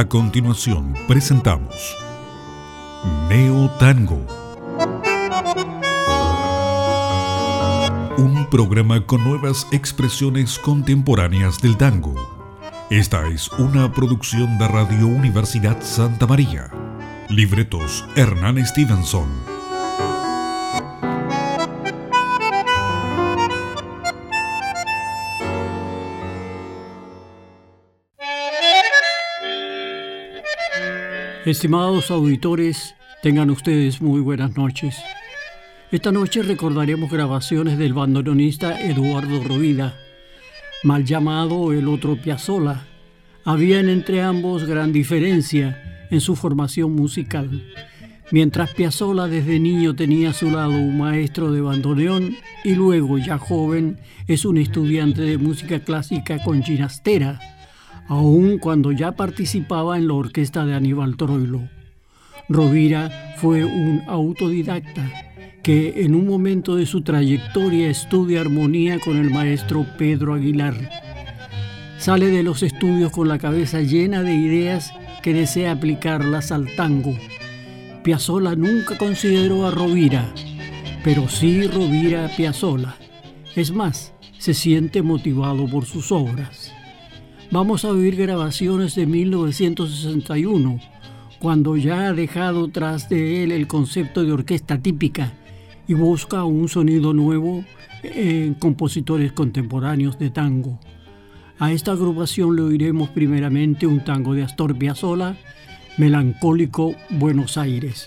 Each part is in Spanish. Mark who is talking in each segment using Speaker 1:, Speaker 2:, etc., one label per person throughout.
Speaker 1: A continuación presentamos Neo Tango, un programa con nuevas expresiones contemporáneas del tango. Esta es una producción de Radio Universidad Santa María. Libretos Hernán Stevenson.
Speaker 2: Estimados auditores, tengan ustedes muy buenas noches. Esta noche recordaremos grabaciones del bandoneonista Eduardo Rovira, mal llamado el otro Piazzolla. Habían entre ambos gran diferencia en su formación musical. Mientras Piazzolla desde niño tenía a su lado un maestro de bandoneón y luego, ya joven, es un estudiante de música clásica con ginastera, aun cuando ya participaba en la orquesta de Aníbal Troilo. Rovira fue un autodidacta que en un momento de su trayectoria estudia armonía con el maestro Pedro Aguilar. Sale de los estudios con la cabeza llena de ideas que desea aplicarlas al tango. Piazzolla nunca consideró a Rovira, pero sí Rovira a Piazzolla. Es más, se siente motivado por sus obras. Vamos a oír grabaciones de 1961, cuando ya ha dejado tras de él el concepto de orquesta típica y busca un sonido nuevo en compositores contemporáneos de tango. A esta agrupación le oiremos primeramente un tango de Astor Piazzolla, Melancólico Buenos Aires.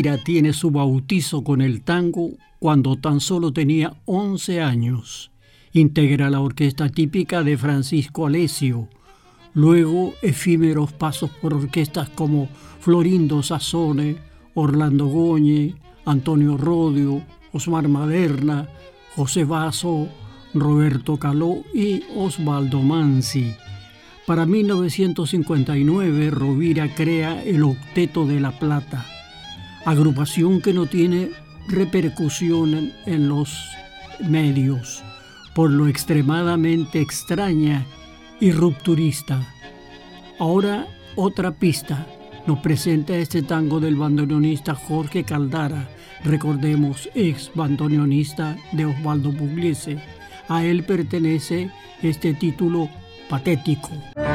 Speaker 2: Rovira tiene su bautizo con el tango cuando tan solo tenía 11 años. Integra la orquesta típica de Francisco Alessio. Luego, efímeros pasos por orquestas como Florindo Sassone, Orlando Goñi, Antonio Rodio, Osmar Maderna, José Basso, Roberto Caló y Osvaldo Manzi. Para 1959, Rovira crea el Octeto de La Plata, agrupación que no tiene repercusión en los medios, por lo extremadamente extraña y rupturista. Ahora, otra pista nos presenta este tango del bandoneonista Jorge Caldara, recordemos, ex bandoneonista de Osvaldo Pugliese. A él pertenece este título patético.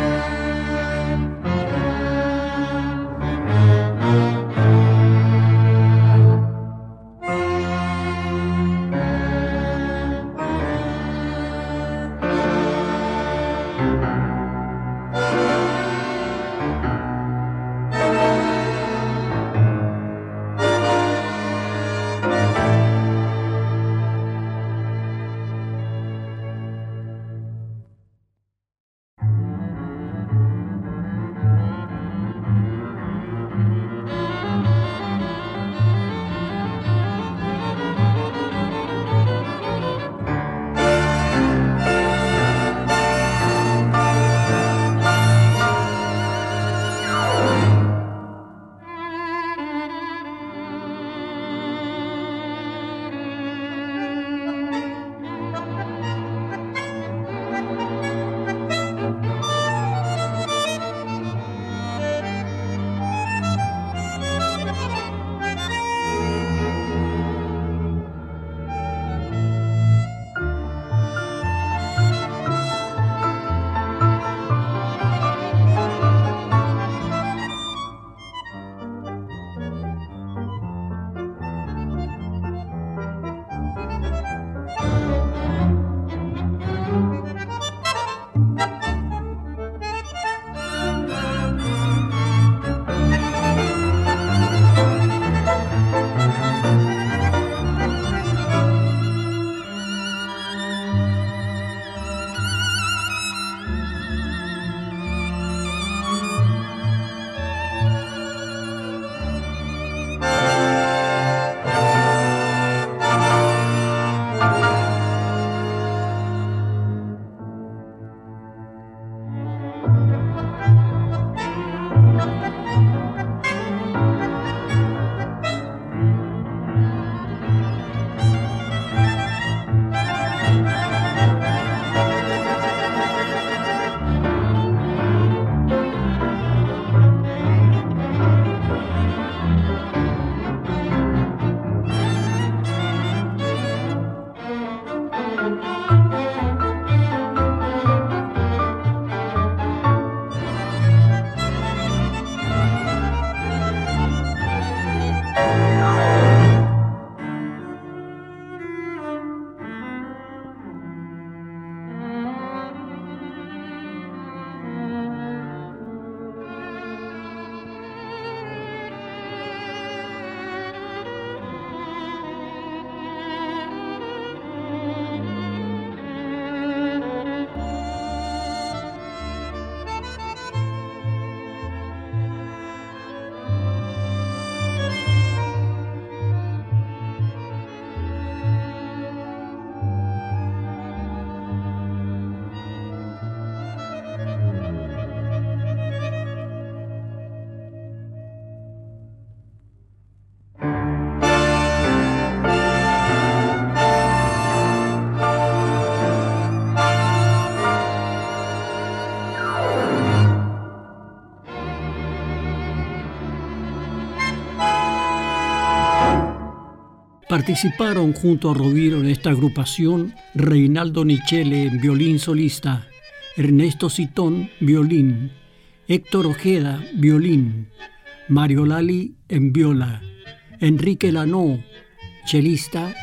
Speaker 2: Participaron junto a Rovira en esta agrupación Reinaldo Nichele en violín solista, Ernesto Citón, violín, Héctor Ojeda, violín, Mario Lali en viola, Enrique Lanó, chelista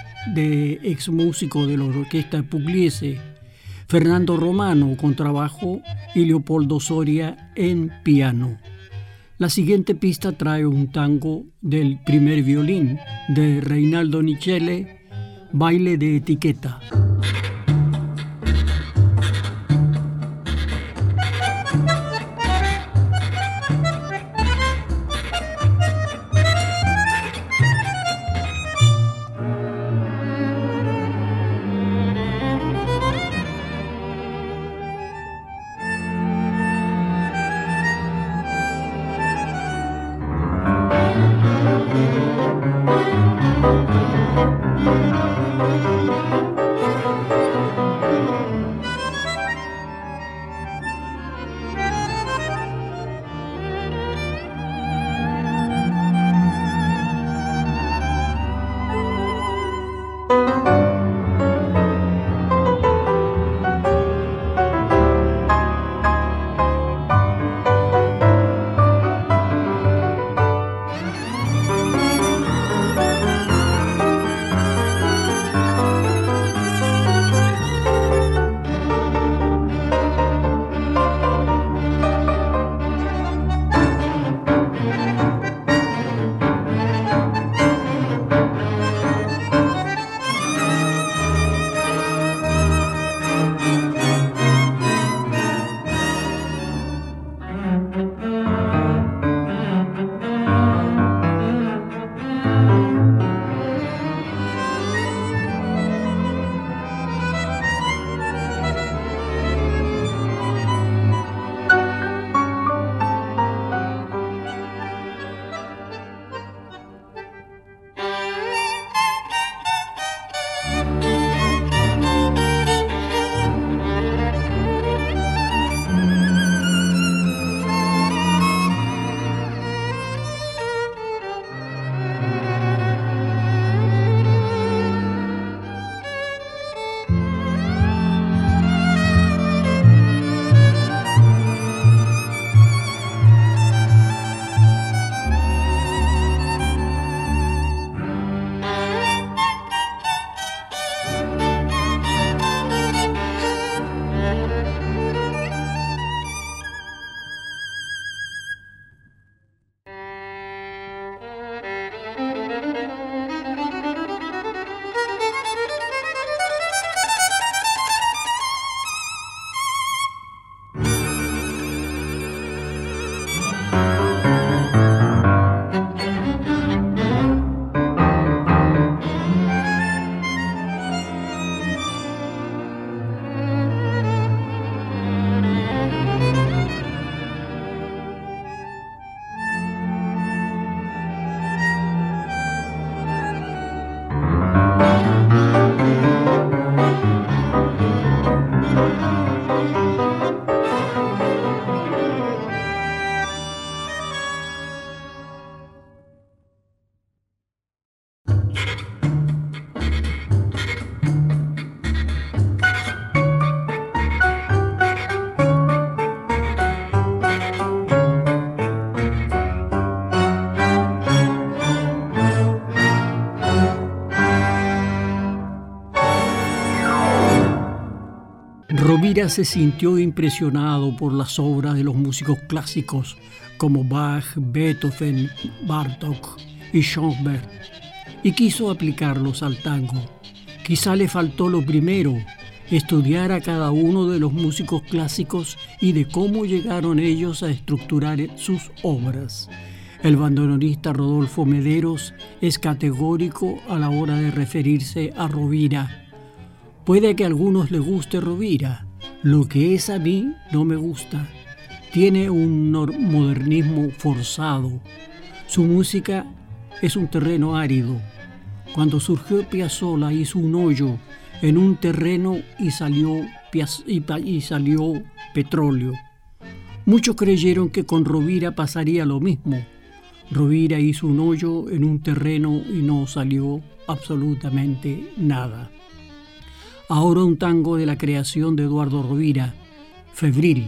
Speaker 2: ex músico de la orquesta Pugliese, Fernando Romano, contrabajo, y Leopoldo Soria en piano. La siguiente pista trae un tango del primer violín de Reinaldo Nichele, Baile de etiqueta. Rovira se sintió impresionado por las obras de los músicos clásicos como Bach, Beethoven, Bartók y Schoenberg y quiso aplicarlos al tango. Quizá le faltó lo primero, estudiar a cada uno de los músicos clásicos y de cómo llegaron ellos a estructurar sus obras. El bandoneonista Rodolfo Mederos es categórico a la hora de referirse a Rovira. Puede que a algunos les guste Rovira, lo que es a mí no me gusta. Tiene un modernismo forzado. Su música es un terreno árido. Cuando surgió Piazzolla hizo un hoyo en un terreno y salió petróleo. Muchos creyeron que con Rovira pasaría lo mismo. Rovira hizo un hoyo en un terreno y no salió absolutamente nada. Ahora un tango de la creación de Eduardo Rovira, Febril.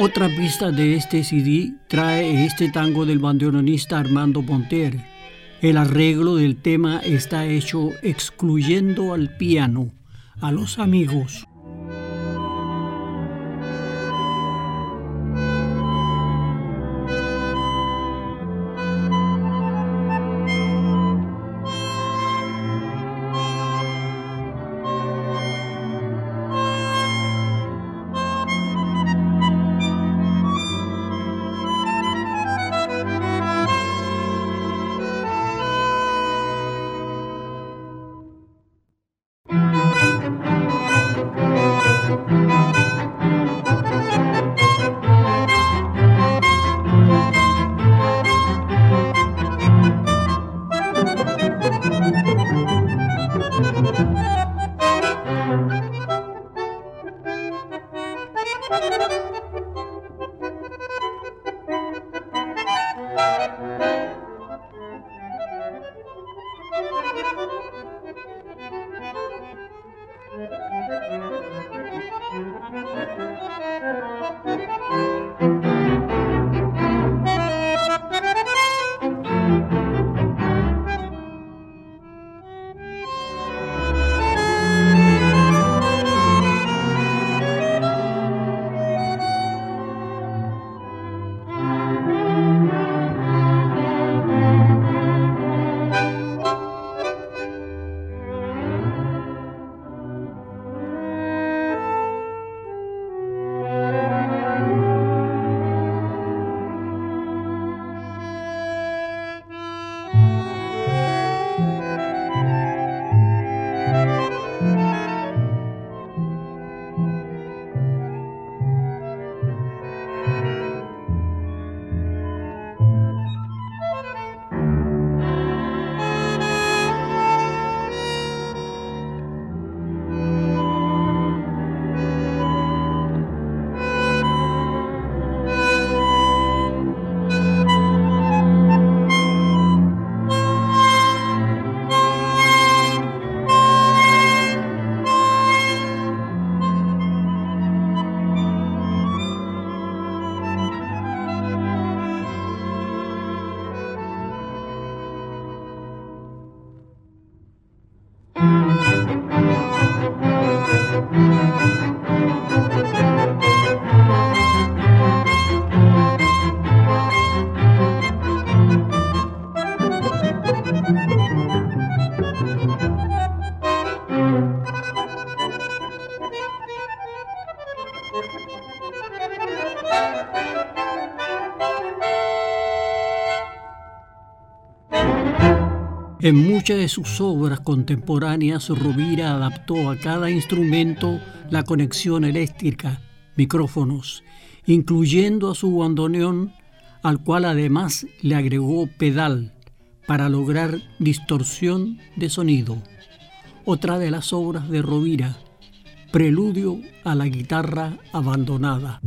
Speaker 2: Otra pista de este CD trae este tango del bandoneonista Armando Monter. El arreglo del tema está hecho excluyendo al piano, a los amigos. En muchas de sus obras contemporáneas, Rovira adaptó a cada instrumento la conexión eléctrica, micrófonos, incluyendo a su bandoneón, al cual además le agregó pedal para lograr distorsión de sonido. Otra de las obras de Rovira, Preludio a la guitarra abandonada.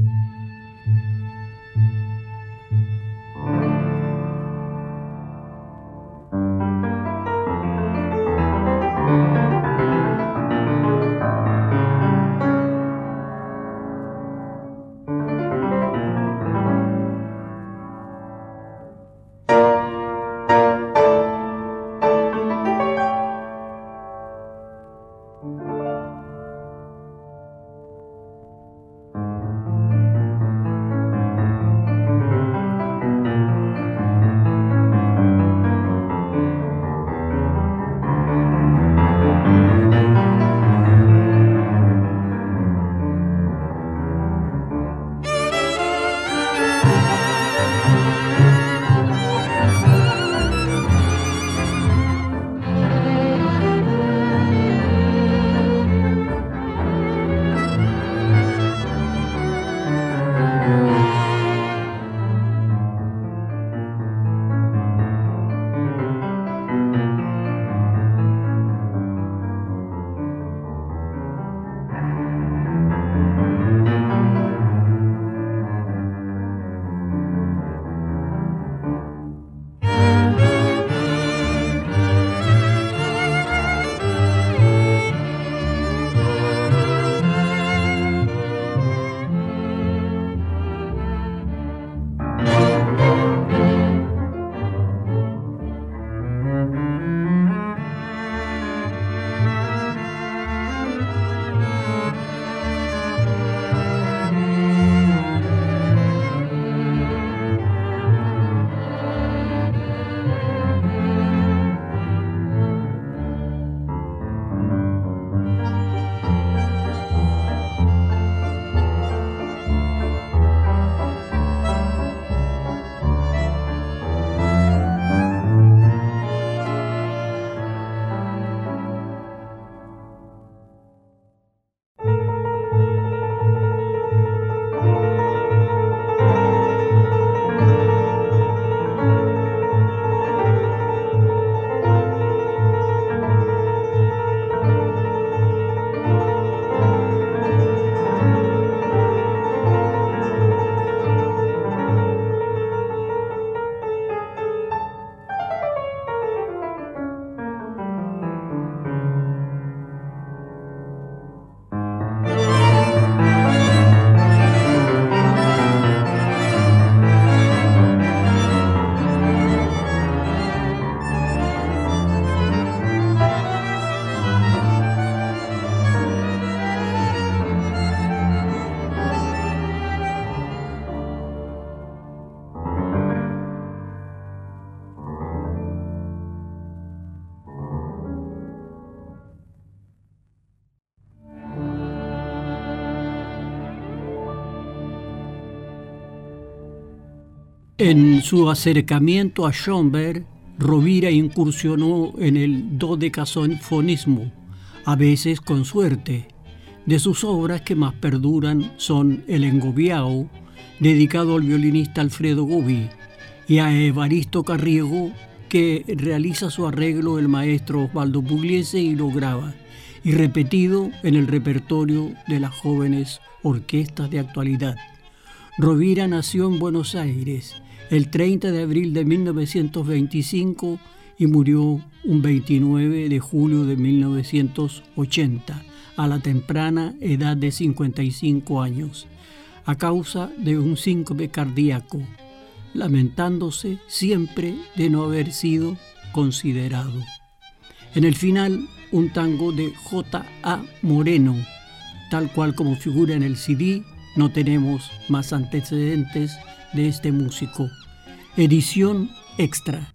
Speaker 2: En su acercamiento a Schoenberg, Rovira incursionó en el dodecafonismo, a veces con suerte. De sus obras que más perduran son El Engobiao, dedicado al violinista Alfredo Gobi, y a Evaristo Carriego, que realiza su arreglo el maestro Osvaldo Pugliese y lo graba, y repetido en el repertorio de las jóvenes orquestas de actualidad. Rovira nació en Buenos Aires el 30 de abril de 1925 y murió un 29 de julio de 1980, a la temprana edad de 55 años, a causa de un síncope cardíaco, lamentándose siempre de no haber sido considerado. En el final, un tango de J.A. Moreno, tal cual como figura en el CD. No tenemos más antecedentes de este músico. Edición extra.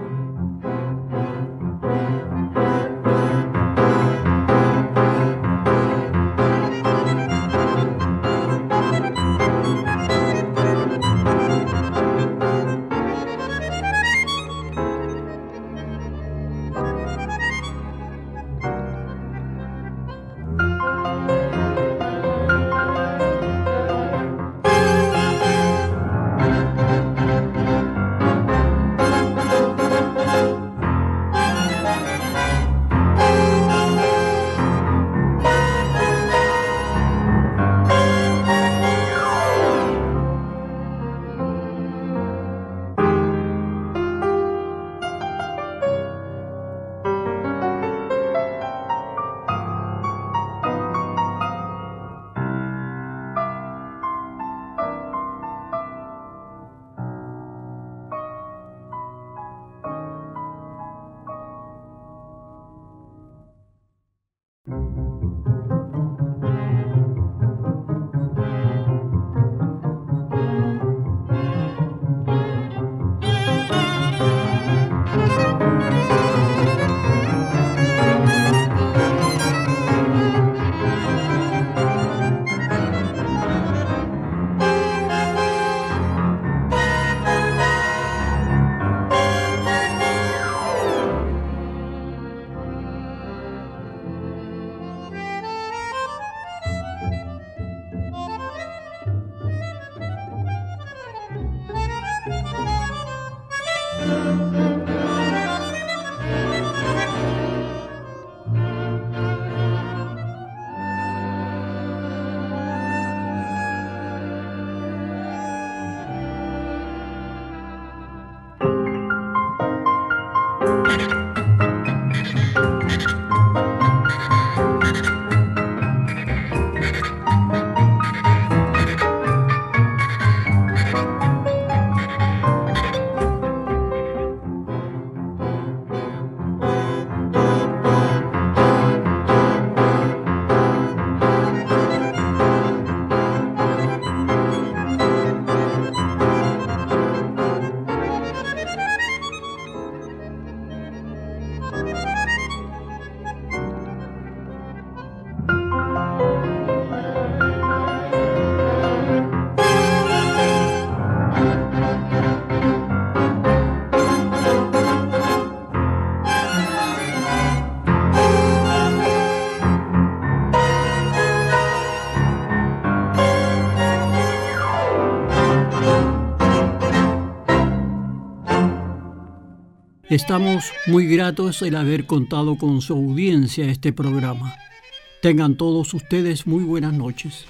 Speaker 2: Estamos muy gratos el haber contado con su audiencia a este programa. Tengan todos ustedes muy buenas noches.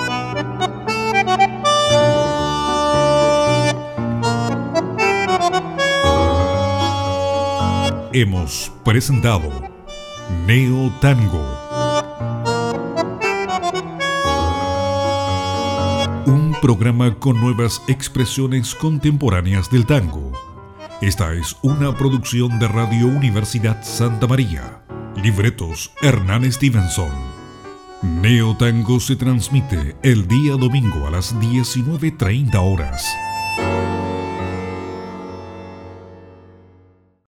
Speaker 1: Hemos presentado Neo Tango, un programa con nuevas expresiones contemporáneas del tango. Esta es una producción de Radio Universidad Santa María. Libretos Hernán Stevenson. Neo Tango se transmite el día domingo a las 19:30 horas.